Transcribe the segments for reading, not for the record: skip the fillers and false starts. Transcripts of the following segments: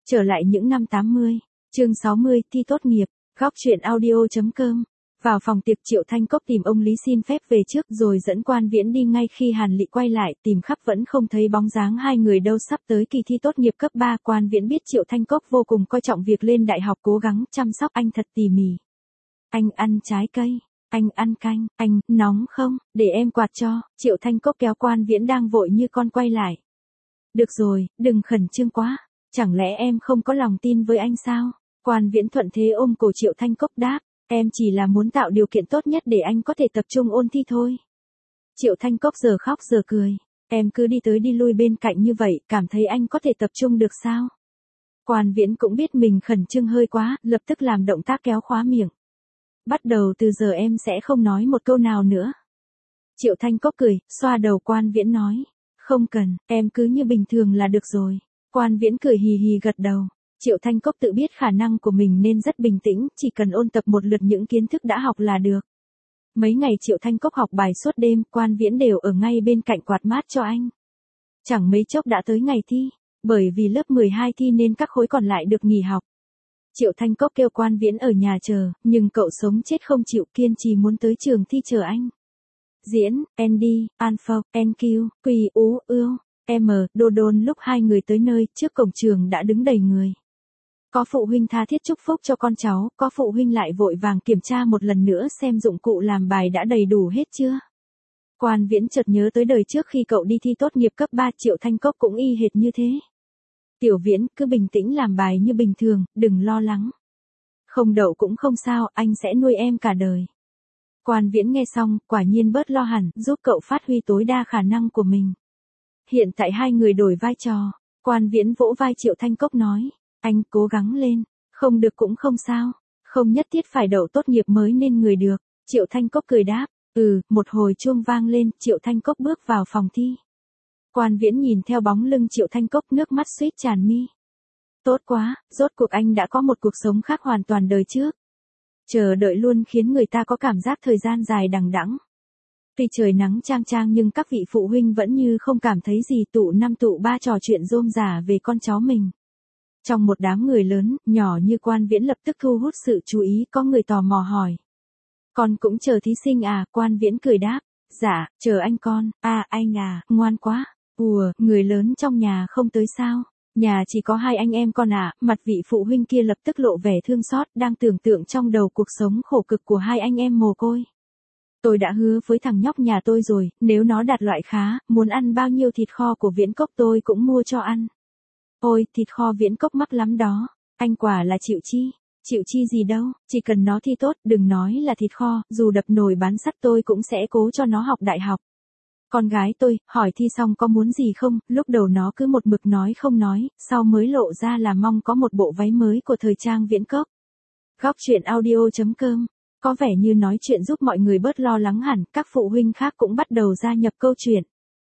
Trở lại những năm 80, chương 60, thi tốt nghiệp, góc chuyện audio.com. Vào phòng tiệc Triệu Thanh Cốc tìm ông Lý xin phép về trước rồi dẫn Quan Viễn đi ngay khi Hàn Lị quay lại tìm khắp vẫn không thấy bóng dáng hai người đâu. Sắp tới kỳ thi tốt nghiệp cấp 3, Quan Viễn biết Triệu Thanh Cốc vô cùng coi trọng việc lên đại học, cố gắng chăm sóc anh thật tỉ mỉ. Anh ăn trái cây, anh ăn canh, anh, nóng không, để em quạt cho. Triệu Thanh Cốc kéo Quan Viễn đang vội như con quay lại. Được rồi, đừng khẩn trương quá, chẳng lẽ em không có lòng tin với anh sao? Quan Viễn thuận thế ôm cổ Triệu Thanh Cốc đáp, em chỉ là muốn tạo điều kiện tốt nhất để anh có thể tập trung ôn thi thôi. Triệu Thanh Cốc giờ khóc giờ cười, em cứ đi tới đi lui bên cạnh như vậy, cảm thấy anh có thể tập trung được sao? Quan Viễn cũng biết mình khẩn trương hơi quá, lập tức làm động tác kéo khóa miệng. Bắt đầu từ giờ em sẽ không nói một câu nào nữa. Triệu Thanh Cốc cười, xoa đầu Quan Viễn nói, không cần, em cứ như bình thường là được rồi. Quan Viễn cười hì hì gật đầu. Triệu Thanh Cốc tự biết khả năng của mình nên rất bình tĩnh, chỉ cần ôn tập một lượt những kiến thức đã học là được. Mấy ngày Triệu Thanh Cốc học bài suốt đêm, Quan Viễn đều ở ngay bên cạnh quạt mát cho anh. Chẳng mấy chốc đã tới ngày thi, bởi vì lớp 12 thi nên các khối còn lại được nghỉ học. Triệu Thanh Cốc kêu Quan Viễn ở nhà chờ, nhưng cậu sống chết không chịu, kiên trì muốn tới trường thi chờ anh. Diễn, Andy, Alpha, NQ, Q, U, Ưu, M, Đô Đôn. Lúc hai người tới nơi, trước cổng trường đã đứng đầy người. Có phụ huynh tha thiết chúc phúc cho con cháu, có phụ huynh lại vội vàng kiểm tra một lần nữa xem dụng cụ làm bài đã đầy đủ hết chưa. Quan Viễn chợt nhớ tới đời trước khi cậu đi thi tốt nghiệp cấp 3, Triệu Thanh Cốc cũng y hệt như thế. Tiểu Viễn, cứ bình tĩnh làm bài như bình thường, đừng lo lắng. Không đậu cũng không sao, anh sẽ nuôi em cả đời. Quan Viễn nghe xong, quả nhiên bớt lo hẳn, giúp cậu phát huy tối đa khả năng của mình. Hiện tại hai người đổi vai trò, Quan Viễn vỗ vai Triệu Thanh Cốc nói, anh cố gắng lên, không được cũng không sao, không nhất thiết phải đậu tốt nghiệp mới nên người được. Triệu Thanh Cốc cười đáp, một hồi chuông vang lên, Triệu Thanh Cốc bước vào phòng thi. Quan Viễn nhìn theo bóng lưng Triệu Thanh Cốc, nước mắt suýt tràn mi. Tốt quá, rốt cuộc anh đã có một cuộc sống khác hoàn toàn đời trước. Chờ đợi luôn khiến người ta có cảm giác thời gian dài đằng đẵng. Tuy trời nắng chang chang nhưng các vị phụ huynh vẫn như không cảm thấy gì, tụ năm tụ ba trò chuyện rôm rả về con cháu mình. Trong một đám người lớn, nhỏ như Quan Viễn lập tức thu hút sự chú ý, có người tò mò hỏi. Con cũng chờ thí sinh à? Quan Viễn cười đáp, dạ, chờ anh con. À anh à, ngoan quá. Người lớn trong nhà không tới sao? Nhà chỉ có hai anh em con à? Mặt vị phụ huynh kia lập tức lộ vẻ thương xót, đang tưởng tượng trong đầu cuộc sống khổ cực của hai anh em mồ côi. Tôi đã hứa với thằng nhóc nhà tôi rồi, nếu nó đạt loại khá, muốn ăn bao nhiêu thịt kho của Viễn Cốc tôi cũng mua cho ăn. Ôi, thịt kho Viễn Cốc mắc lắm đó, anh quả là chịu chi. Chịu chi gì đâu, chỉ cần nó thi tốt, đừng nói là thịt kho, dù đập nồi bán sắt tôi cũng sẽ cố cho nó học đại học. Con gái tôi, hỏi thi xong có muốn gì không, lúc đầu nó cứ một mực nói không nói, sau mới lộ ra là mong có một bộ váy mới của thời trang Viễn Cốc. Góc chuyện audio.com. Có vẻ như nói chuyện giúp mọi người bớt lo lắng hẳn, các phụ huynh khác cũng bắt đầu gia nhập câu chuyện.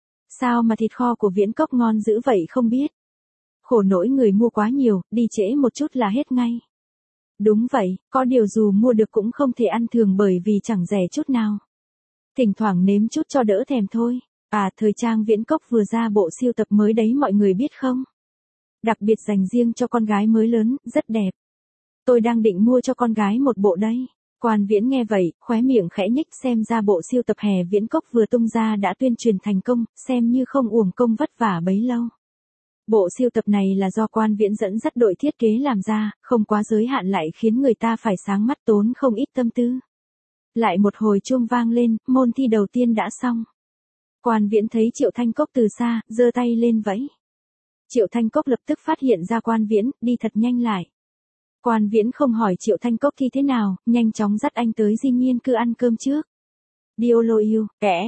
Sao mà thịt kho của Viễn Cốc ngon dữ vậy không biết. Khổ nỗi người mua quá nhiều, đi trễ một chút là hết ngay. Đúng vậy, có điều dù mua được cũng không thể ăn thường bởi vì chẳng rẻ chút nào. Thỉnh thoảng nếm chút cho đỡ thèm thôi. À, thời trang Viễn Cốc vừa ra bộ siêu tập mới đấy mọi người biết không? Đặc biệt dành riêng cho con gái mới lớn, rất đẹp. Tôi đang định mua cho con gái một bộ đây. Quan Viễn nghe vậy, khóe miệng khẽ nhếch, xem ra bộ siêu tập hè Viễn Cốc vừa tung ra đã tuyên truyền thành công, xem như không uổng công vất vả bấy lâu. Bộ siêu tập này là do Quan Viễn dẫn dắt đội thiết kế làm ra, không quá giới hạn lại khiến người ta phải sáng mắt, tốn không ít tâm tư. Lại một hồi chuông vang lên, môn thi đầu tiên đã xong. Quan Viễn thấy Triệu Thanh Cốc từ xa, giơ tay lên vẫy. Triệu Thanh Cốc lập tức phát hiện ra Quan Viễn, đi thật nhanh lại. Quan Viễn không hỏi Triệu Thanh Cốc thi thế nào, nhanh chóng dắt anh tới Di Nhiên Cư ăn cơm trước. Dioloiu,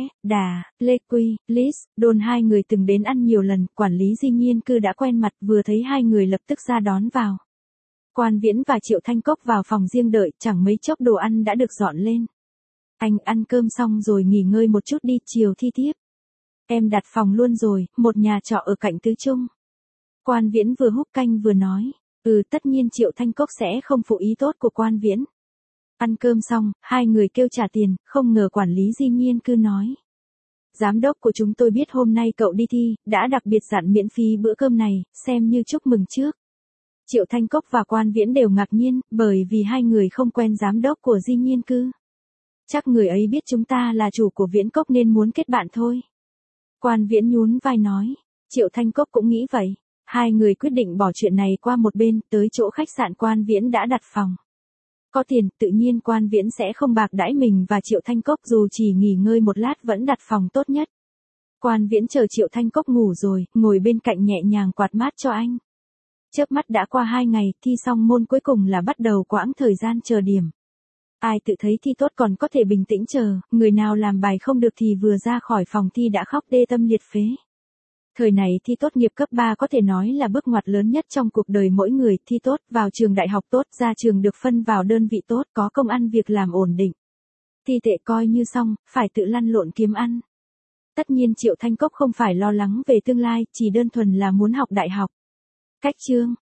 Đà, Lê Quy, Lis, Đôn hai người từng đến ăn nhiều lần, quản lý Di Nhiên Cư đã quen mặt, vừa thấy hai người lập tức ra đón vào. Quan Viễn và Triệu Thanh Cốc vào phòng riêng đợi, chẳng mấy chốc đồ ăn đã được dọn lên. Anh ăn cơm xong rồi nghỉ ngơi một chút đi, chiều thi tiếp. Em đặt phòng luôn rồi, một nhà trọ ở cạnh Tứ Trung. Quan Viễn vừa húp canh vừa nói, tất nhiên Triệu Thanh Cốc sẽ không phụ ý tốt của Quan Viễn. Ăn cơm xong, hai người kêu trả tiền, không ngờ quản lý Di Nhiên Cư nói. Giám đốc của chúng tôi biết hôm nay cậu đi thi, đã đặc biệt dặn miễn phí bữa cơm này, xem như chúc mừng trước. Triệu Thanh Cốc và Quan Viễn đều ngạc nhiên, bởi vì hai người không quen giám đốc của Di Nhiên Cư. Chắc người ấy biết chúng ta là chủ của Viễn Cốc nên muốn kết bạn thôi. Quan Viễn nhún vai nói. Triệu Thanh Cốc cũng nghĩ vậy. Hai người quyết định bỏ chuyện này qua một bên, tới chỗ khách sạn Quan Viễn đã đặt phòng. Có tiền, tự nhiên Quan Viễn sẽ không bạc đãi mình và Triệu Thanh Cốc dù chỉ nghỉ ngơi một lát vẫn đặt phòng tốt nhất. Quan Viễn chờ Triệu Thanh Cốc ngủ rồi, ngồi bên cạnh nhẹ nhàng quạt mát cho anh. Chớp mắt đã qua 2 ngày, thi xong môn cuối cùng là bắt đầu quãng thời gian chờ điểm. Ai tự thấy thi tốt còn có thể bình tĩnh chờ, người nào làm bài không được thì vừa ra khỏi phòng thi đã khóc tê tâm liệt phế. Thời này thi tốt nghiệp cấp 3 có thể nói là bước ngoặt lớn nhất trong cuộc đời mỗi người, thi tốt, vào trường đại học tốt, ra trường được phân vào đơn vị tốt, có công ăn việc làm ổn định. Thi tệ coi như xong, phải tự lăn lộn kiếm ăn. Tất nhiên Triệu Thanh Cốc không phải lo lắng về tương lai, chỉ đơn thuần là muốn học đại học. Cách chương